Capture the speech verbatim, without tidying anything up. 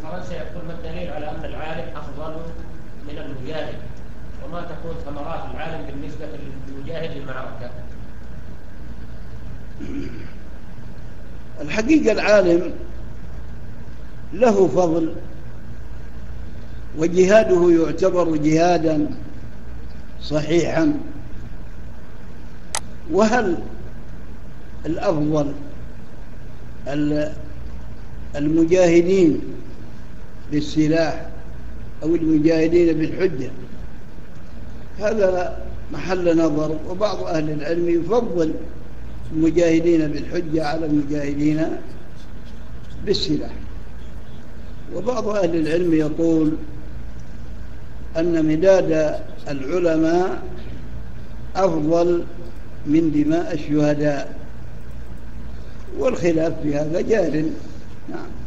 مثلا سيقول ما الدليل على أن العالم أفضل من المجاهد، وما تكون ثمرات العالم بالنسبة للمجاهد المعركة؟ الحقيقة العالم له فضل، وجهاده يعتبر جهادا صحيحا. وهل الأفضل المجاهدين بالسلاح أو المجاهدين بالحجة؟ هذا محل نظر، وبعض أهل العلم يفضل المجاهدين بالحجة على المجاهدين بالسلاح، وبعض أهل العلم يقول أن مداد العلماء أفضل من دماء الشهداء، والخلاف في هذا جار. نعم.